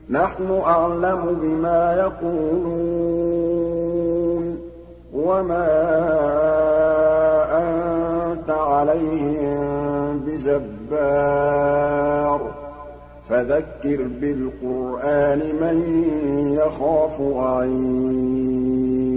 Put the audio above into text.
نَّحْنُ أَعْلَمُ بِمَا يَقُولُونَ وَمَا أَنتَ عَلَيْهِم بِجَبَّارٍ ۖ فَذَكِّرْ بِالْقُرْآنِ مَن يَخَافُ وَعِيدِ